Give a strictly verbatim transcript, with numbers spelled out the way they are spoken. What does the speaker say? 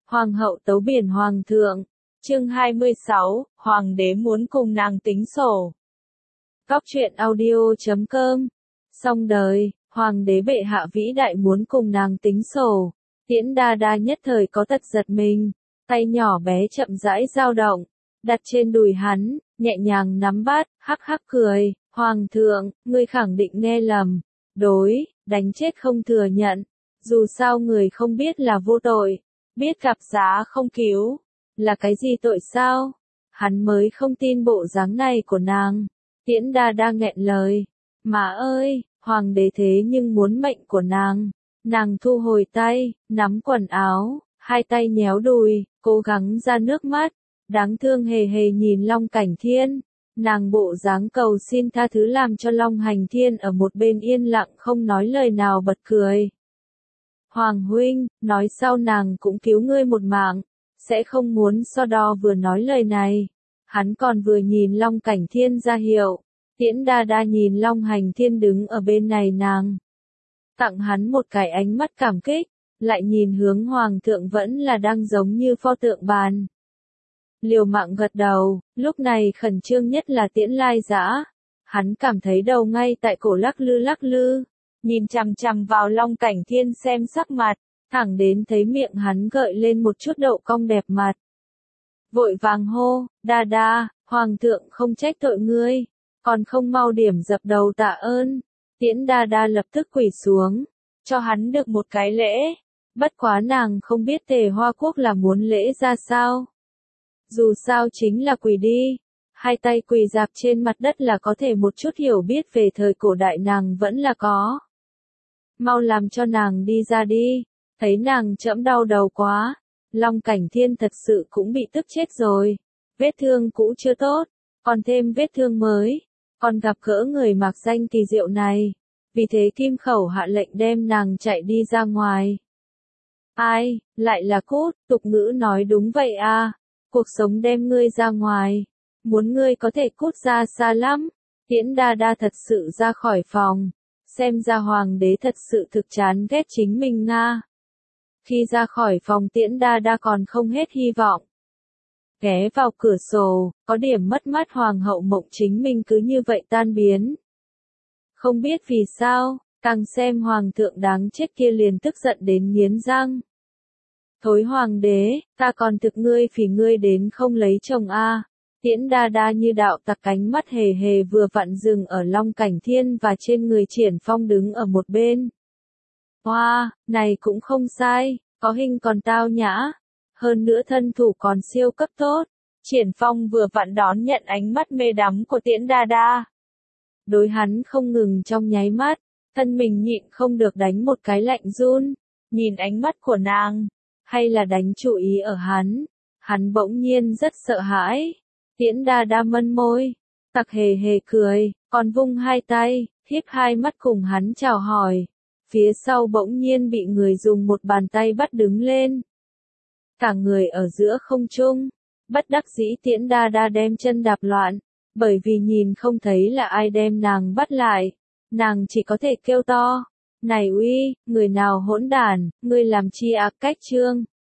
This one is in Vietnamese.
Hoàng hậu tấu biển hoàng thượng. Chương hai mươi sáu, Hoàng đế muốn cùng nàng tính sổ. Góc truyện audio chấm com. Xong đời, Hoàng đế bệ hạ vĩ đại muốn cùng nàng tính sổ. Tiễn Đa Đa nhất thời có tật giật mình, tay nhỏ bé chậm rãi dao động, đặt trên đùi hắn, nhẹ nhàng nắm bắt, hắc hắc cười, Hoàng thượng, ngươi khẳng định nghe lầm, đối, đánh chết không thừa nhận, dù sao người không biết là vô tội, biết gặp giá không cứu, là cái gì tội sao? Hắn mới không tin bộ dáng này của nàng. Tiễn Đa Đa nghẹn lời, má ơi, Hoàng đế thế nhưng muốn mệnh của nàng. Nàng thu hồi tay, nắm quần áo, hai tay nhéo đùi, cố gắng ra nước mắt, đáng thương hề hề nhìn Long Cảnh Thiên. Nàng bộ dáng cầu xin tha thứ làm cho Long Hành Thiên ở một bên yên lặng không nói lời nào bật cười. Hoàng huynh, nói sau nàng cũng cứu ngươi một mạng, sẽ không muốn so đo vừa nói lời này. Hắn còn vừa nhìn Long Cảnh Thiên ra hiệu, Tiễn Đa Đa nhìn Long Hành Thiên đứng ở bên này nàng. Tặng hắn một cái ánh mắt cảm kích, lại nhìn hướng Hoàng thượng vẫn là đang giống như pho tượng bàn. Liều mạng gật đầu, lúc này khẩn trương nhất là Tiễn Lai Dã. Hắn cảm thấy đầu ngay tại cổ lắc lư lắc lư, nhìn chằm chằm vào Long Cảnh Thiên xem sắc mặt, thẳng đến thấy miệng hắn gợi lên một chút độ cong đẹp mặt. Vội vàng hô, Đa Đa, Hoàng thượng không trách tội ngươi, còn không mau điểm dập đầu tạ ơn. Tiễn Đa Đa lập tức quỳ xuống, cho hắn được một cái lễ, bất quá nàng không biết Tề Hoa Quốc là muốn lễ ra sao. Dù sao chính là quỳ đi, hai tay quỳ dạp trên mặt đất là có thể một chút hiểu biết về thời cổ đại nàng vẫn là có. Mau làm cho nàng đi ra đi, thấy nàng trẫm đau đầu quá, Long Cảnh Thiên thật sự cũng bị tức chết rồi, vết thương cũ chưa tốt, còn thêm vết thương mới, còn gặp gỡ người mặc danh kỳ diệu này, vì thế Kim Khẩu hạ lệnh đem nàng chạy đi ra ngoài. Ai, lại là cút, tục ngữ nói đúng vậy à, cuộc sống đem ngươi ra ngoài, muốn ngươi có thể cút ra xa lắm. Tiễn Đa Đa thật sự ra khỏi phòng, xem ra Hoàng đế thật sự thực chán ghét chính mình nga. Khi ra khỏi phòng Tiễn Đa Đa còn không hết hy vọng. Ghé vào cửa sổ, có điểm mất mát Hoàng hậu Mộng chính mình cứ như vậy tan biến. Không biết vì sao, càng xem Hoàng thượng đáng chết kia liền tức giận đến nghiến răng. Thối Hoàng đế, ta còn thực ngươi phỉ ngươi đến không lấy chồng a. À. Tiễn Đa Đa như đạo tặc cánh mắt hề hề vừa vặn dừng ở Long Cảnh Thiên và trên người Triển Phong đứng ở một bên. Hoa, wow, này cũng không sai, có hình còn tao nhã, hơn nữa thân thủ còn siêu cấp tốt. Triển Phong vừa vặn đón nhận ánh mắt mê đắm của Tiễn Đa Đa. Đối hắn không ngừng trong nháy mắt, thân mình nhịn không được đánh một cái lạnh run, nhìn ánh mắt của nàng, hay là đánh chú ý ở hắn, hắn bỗng nhiên rất sợ hãi. Tiễn Đa Đa mân môi, tặc hề hề cười, còn vung hai tay, hiếp hai mắt cùng hắn chào hỏi. Phía sau bỗng nhiên bị người dùng một bàn tay bắt đứng lên. Cả người ở giữa không trung, bất đắc dĩ Tiễn Đa Đa đem chân đạp loạn, bởi vì nhìn không thấy là ai đem nàng bắt lại. Nàng chỉ có thể kêu to, này uy, người nào hỗn đản, ngươi làm chi ác cách trương.